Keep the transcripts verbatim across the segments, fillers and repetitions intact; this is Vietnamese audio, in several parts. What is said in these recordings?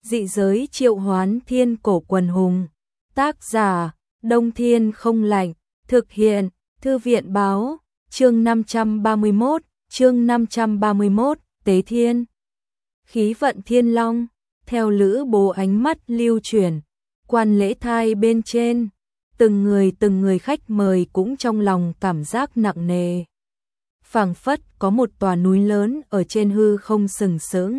Dị giới triệu hoán thiên cổ quần hùng. Tác giả, Đông Thiên không lạnh. Thực hiện, Thư viện báo. Chương năm trăm ba mươi mốt, chương năm trăm ba mươi mốt, Tế Thiên. Khí vận Thiên Long, theo Lữ Bố ánh mắt lưu chuyển, quan lễ thai bên trên, từng người từng người khách mời cũng trong lòng cảm giác nặng nề. Phảng phất có một tòa núi lớn ở trên hư không sừng sững.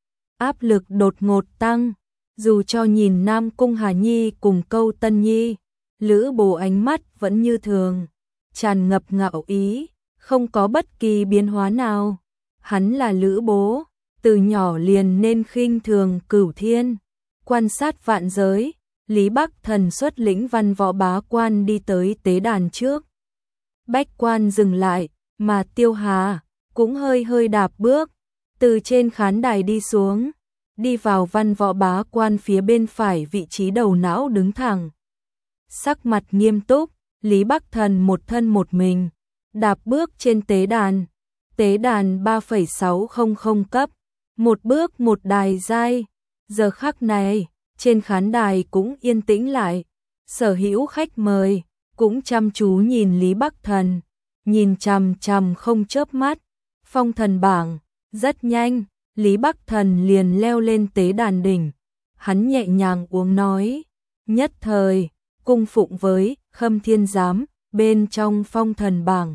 Áp lực đột ngột tăng, dù cho nhìn Nam Cung Hà Nhi cùng Câu Tân Nhi, Lữ Bố ánh mắt vẫn như thường, tràn ngập ngạo ý, không có bất kỳ biến hóa nào. Hắn là Lữ Bố, từ nhỏ liền nên khinh thường cửu thiên, quan sát vạn giới. Lý Bắc Thần xuất lĩnh văn võ bá quan đi tới tế đàn trước. Bách quan dừng lại, mà Tiêu Hà cũng hơi hơi đạp bước, từ trên khán đài đi xuống, đi vào văn võ bá quan phía bên phải vị trí đầu não đứng thẳng. Sắc mặt nghiêm túc, Lý Bắc Thần một thân một mình, đạp bước trên tế đàn. Tế đàn ba phẩy sáu không không cấp, một bước một đài giai. Giờ khắc này, trên khán đài cũng yên tĩnh lại, sở hữu khách mời cũng chăm chú nhìn Lý Bắc Thần, nhìn chằm chằm không chớp mắt. Phong thần bảng, rất nhanh, Lý Bắc Thần liền leo lên tế đàn đỉnh. Hắn nhẹ nhàng uống nói, nhất thời, cung phụng với Khâm Thiên Giám, bên trong phong thần bảng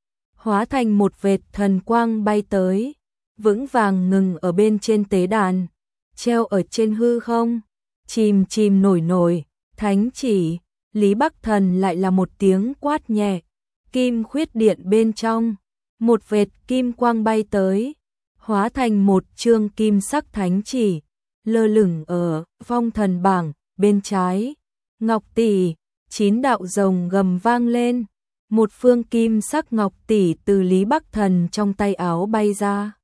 hóa thành một vệt thần quang bay tới, vững vàng ngừng ở bên trên tế đàn, treo ở trên hư không, chìm chìm nổi nổi, thánh chỉ. Lý Bắc Thần lại là một tiếng quát nhẹ, kim khuyết điện bên trong, một vệt kim quang bay tới, hóa thành một chương kim sắc thánh chỉ, lơ lửng ở phong thần bảng bên trái. Ngọc tỷ, chín đạo rồng gầm vang lên, một phương kim sắc ngọc tỷ từ Lý Bắc Thần trong tay áo bay ra,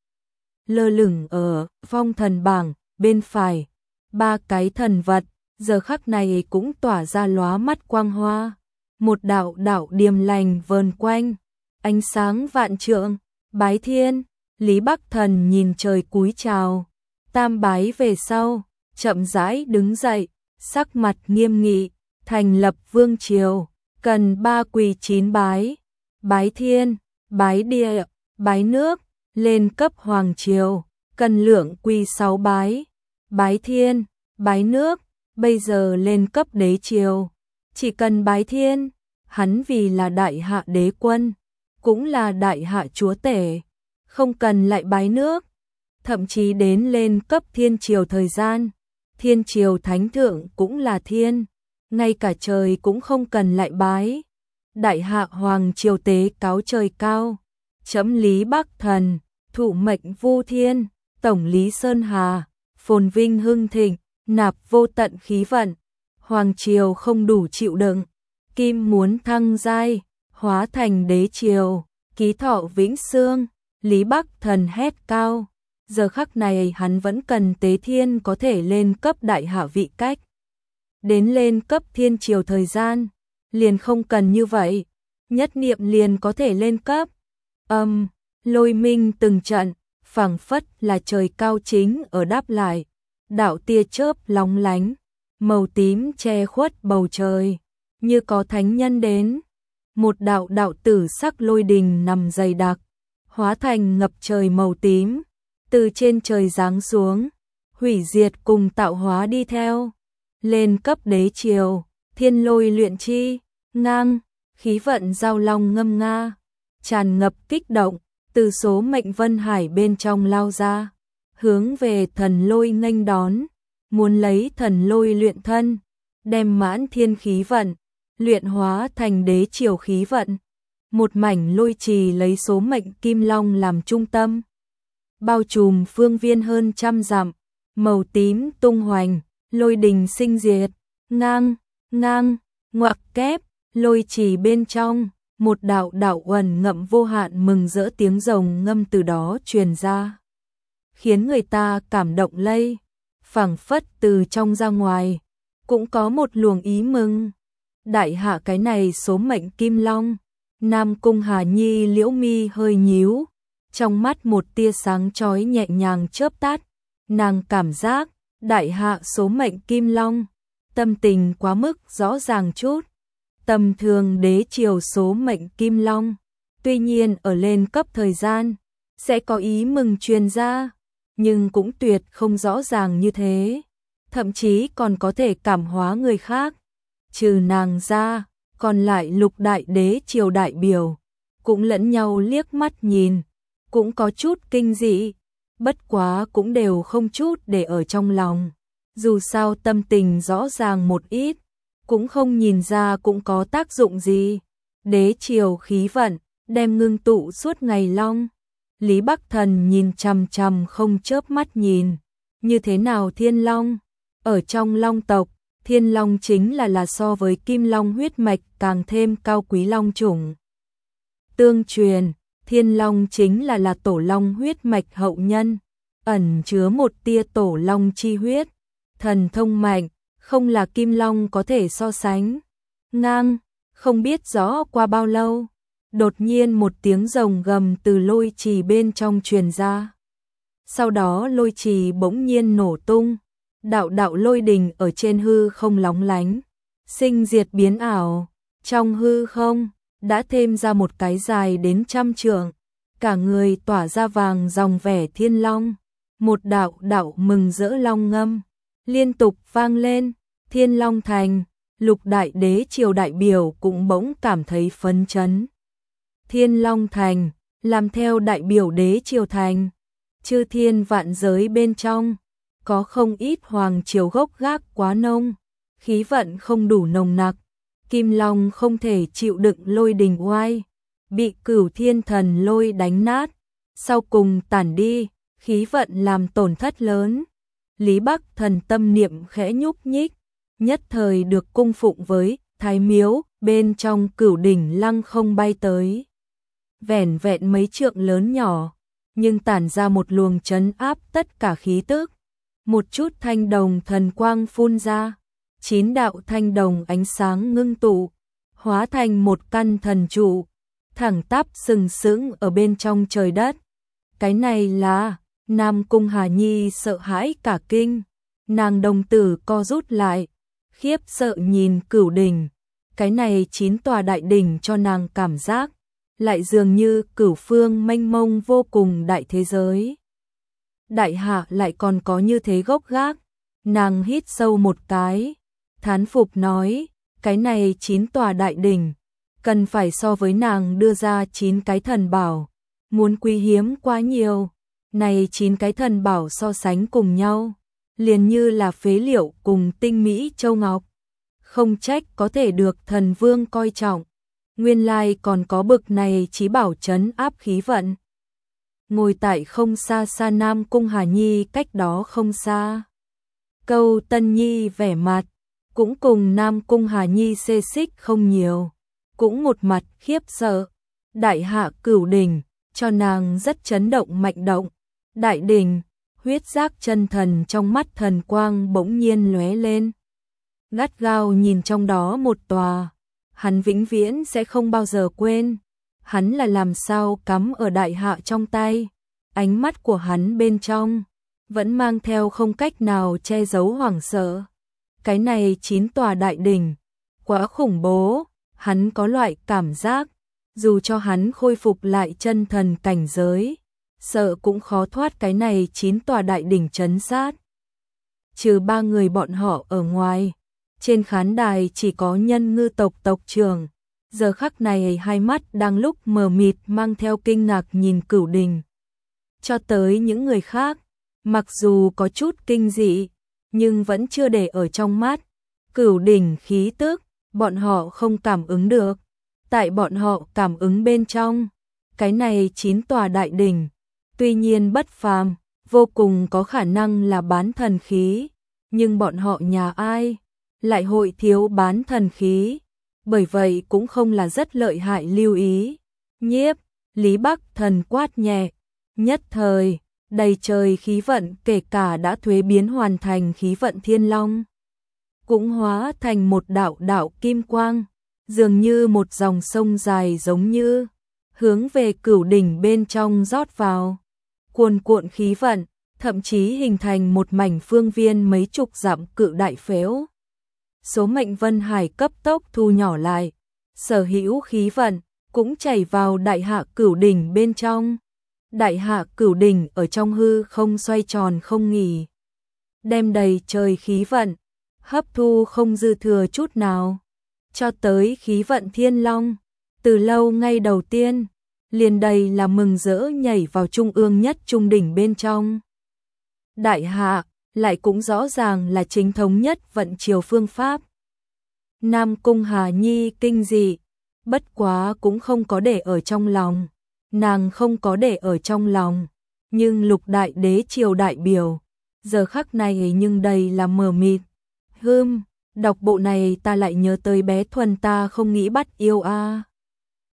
lơ lửng ở phong thần bảng bên phải. Ba cái thần vật giờ khắc này cũng tỏa ra lóa mắt quang hoa, một đạo đạo điềm lành vờn quanh, ánh sáng vạn trượng. Bái thiên, Lý Bắc Thần nhìn trời cúi chào, tam bái về sau, chậm rãi đứng dậy, sắc mặt nghiêm nghị, thành lập vương triều, cần ba quỳ chín bái. Bái thiên, bái địa, bái nước, lên cấp hoàng triều, cần lượng quỳ sáu bái. Bái thiên, bái nước, bây giờ lên cấp đế triều, chỉ cần bái thiên, hắn vì là đại hạ đế quân, cũng là đại hạ chúa tể, không cần lại bái nước. Thậm chí đến lên cấp thiên triều thời gian, thiên triều thánh thượng cũng là thiên, ngay cả trời cũng không cần lại bái. Đại hạ hoàng triều tế cáo trời cao, chấm Lý Bắc Thần, thụ mệnh vu thiên, tổng lý Sơn Hà, phồn vinh hưng thịnh, nạp vô tận khí vận. Hoàng triều không đủ chịu đựng, kim muốn thăng giai, hóa thành đế triều, ký thọ vĩnh xương. Lý Bắc Thần hét cao, giờ khắc này hắn vẫn cần tế thiên có thể lên cấp đại hạ vị cách. Đến lên cấp thiên triều thời gian, liền không cần như vậy, nhất niệm liền có thể lên cấp. Âm, um, lôi minh từng trận, phảng phất là trời cao chính ở đáp lại. Đạo tia chớp lóng lánh, màu tím che khuất bầu trời, như có thánh nhân đến. Một đạo đạo tử sắc lôi đình nằm dày đặc, hóa thành ngập trời màu tím, từ trên trời giáng xuống, hủy diệt cùng tạo hóa đi theo. Lên cấp đế triều, thiên lôi luyện chi, ngang, khí vận giao long ngâm nga, tràn ngập kích động, từ số mệnh vân hải bên trong lao ra, hướng về thần lôi nghênh đón, muốn lấy thần lôi luyện thân, đem mãn thiên khí vận, luyện hóa thành đế triều khí vận. Một mảnh lôi trì lấy số mệnh kim long làm trung tâm, bao trùm phương viên hơn trăm dặm, màu tím tung hoành, lôi đình sinh diệt, ngang, ngang, ngoặc kép, lôi trì bên trong, một đạo đạo uẩn ngậm vô hạn mừng rỡ tiếng rồng ngâm từ đó truyền ra, khiến người ta cảm động lây, phảng phất từ trong ra ngoài, cũng có một luồng ý mừng. Đại hạ cái này số mệnh kim long. Nam Cung Hà Nhi liễu mi hơi nhíu, trong mắt một tia sáng chói nhẹ nhàng chớp tắt, nàng cảm giác Đại hạ số mệnh Kim Long, tâm tình quá mức rõ ràng chút. Tầm thường đế triều số mệnh Kim Long, tuy nhiên ở lên cấp thời gian, sẽ có ý mừng truyền ra, nhưng cũng tuyệt không rõ ràng như thế. Thậm chí còn có thể cảm hóa người khác. Trừ nàng ra, còn lại lục đại đế triều đại biểu, cũng lẫn nhau liếc mắt nhìn, cũng có chút kinh dị, bất quá cũng đều không chút để ở trong lòng. Dù sao tâm tình rõ ràng một ít, cũng không nhìn ra cũng có tác dụng gì. Đế triều khí vận, đem ngưng tụ suốt ngày long. Lý Bắc Thần nhìn chằm chằm không chớp mắt nhìn. Như thế nào thiên long? Ở trong long tộc, thiên long chính là là so với kim long huyết mạch càng thêm cao quý long chủng. Tương truyền, thiên long chính là là tổ long huyết mạch hậu nhân, ẩn chứa một tia tổ long chi huyết, thần thông mạnh, không là kim long có thể so sánh. Ngang, không biết rõ qua bao lâu, đột nhiên một tiếng rồng gầm từ lôi trì bên trong truyền ra. Sau đó lôi trì bỗng nhiên nổ tung, đạo đạo lôi đình ở trên hư không lóng lánh, sinh diệt biến ảo, trong hư không đã thêm ra một cái dài đến trăm trượng, cả người tỏa ra vàng dòng vẻ thiên long, một đạo đạo mừng rỡ long ngâm liên tục vang lên. Thiên Long Thành, lục đại đế triều đại biểu cũng bỗng cảm thấy phấn chấn. Thiên Long Thành, làm theo đại biểu đế triều thành, chư thiên vạn giới bên trong, có không ít hoàng triều gốc gác quá nông, khí vận không đủ nồng nặc, Kim Long không thể chịu đựng lôi đình oai, bị Cửu Thiên Thần lôi đánh nát, sau cùng tản đi, khí vận làm tổn thất lớn. Lý Bắc Thần tâm niệm khẽ nhúc nhích, nhất thời được cung phụng với Thái Miếu, bên trong Cửu đỉnh lăng không bay tới. Vẻn vẹn mấy trượng lớn nhỏ, nhưng tản ra một luồng trấn áp tất cả khí tức. Một chút thanh đồng thần quang phun ra, chín đạo thanh đồng ánh sáng ngưng tụ, hóa thành một căn thần trụ, thẳng tắp sừng sững ở bên trong trời đất. Cái này là... Nam Cung Hà Nhi sợ hãi cả kinh, nàng đồng tử co rút lại, khiếp sợ nhìn Cửu đỉnh, cái này chín tòa đại đỉnh cho nàng cảm giác, lại dường như cửu phương mênh mông vô cùng đại thế giới. Đại hạ lại còn có như thế gốc gác, nàng hít sâu một cái, thán phục nói, cái này chín tòa đại đỉnh, cần phải so với nàng đưa ra chín cái thần bảo, muốn quý hiếm quá nhiều. Này chín cái thần bảo so sánh cùng nhau, liền như là phế liệu cùng tinh mỹ châu ngọc. Không trách có thể được thần vương coi trọng. Nguyên lai còn có bực này chí bảo trấn áp khí vận. Ngồi tại không xa xa Nam Cung Hà Nhi cách đó không xa. Câu Tân Nhi vẻ mặt, cũng cùng Nam Cung Hà Nhi xê xích không nhiều. Cũng một mặt khiếp sợ. Đại hạ Cửu đỉnh, cho nàng rất chấn động mạnh động. Đại đỉnh, huyết giác chân thần trong mắt thần quang bỗng nhiên lóe lên. Gắt gao nhìn trong đó một tòa, hắn vĩnh viễn sẽ không bao giờ quên. Hắn là làm sao cắm ở đại hạ trong tay, ánh mắt của hắn bên trong, vẫn mang theo không cách nào che giấu hoảng sợ. Cái này chín tòa đại đỉnh, quá khủng bố, hắn có loại cảm giác, dù cho hắn khôi phục lại chân thần cảnh giới, sợ cũng khó thoát cái này chín tòa đại đỉnh trấn sát. Trừ ba người bọn họ ở ngoài, trên khán đài chỉ có Nhân Ngư tộc tộc trưởng. Giờ khắc này hai mắt đang lúc mờ mịt mang theo kinh ngạc nhìn Cửu đỉnh. Cho tới những người khác, mặc dù có chút kinh dị, nhưng vẫn chưa để ở trong mắt. Cửu đỉnh khí tức, bọn họ không cảm ứng được. Tại bọn họ cảm ứng bên trong, cái này chín tòa đại đỉnh, tuy nhiên bất phàm, vô cùng có khả năng là bán thần khí, nhưng bọn họ nhà ai lại hội thiếu bán thần khí, bởi vậy cũng không là rất lợi hại. Lưu ý, nhiếp, Lý Bắc Thần quát nhẹ, nhất thời, đầy trời khí vận kể cả đã thuế biến hoàn thành khí vận thiên long, cũng hóa thành một đạo đạo kim quang, dường như một dòng sông dài giống như hướng về Cửu đỉnh bên trong rót vào. Cuồn cuộn khí vận, thậm chí hình thành một mảnh phương viên mấy chục dặm cự đại phếu. Số mệnh Vân Hải cấp tốc thu nhỏ lại, sở hữu khí vận cũng chảy vào đại hạ cửu đỉnh bên trong. Đại hạ cửu đỉnh ở trong hư không xoay tròn không nghỉ, đem đầy trời khí vận, hấp thu không dư thừa chút nào. Cho tới khí vận thiên long, từ lâu ngay đầu tiên, liền đầy là mừng rỡ nhảy vào trung ương nhất trung đỉnh bên trong. Đại hạ lại cũng rõ ràng là chính thống nhất vận chiều phương pháp. Nam Cung Hà Nhi kinh dị, bất quá cũng không có để ở trong lòng. Nàng không có để ở trong lòng, nhưng lục đại đế triều đại biểu, giờ khắc này nhưng đầy là mờ mịt. Hừm, đọc bộ này ta lại nhớ tới bé Thuần ta không nghĩ bắt yêu a.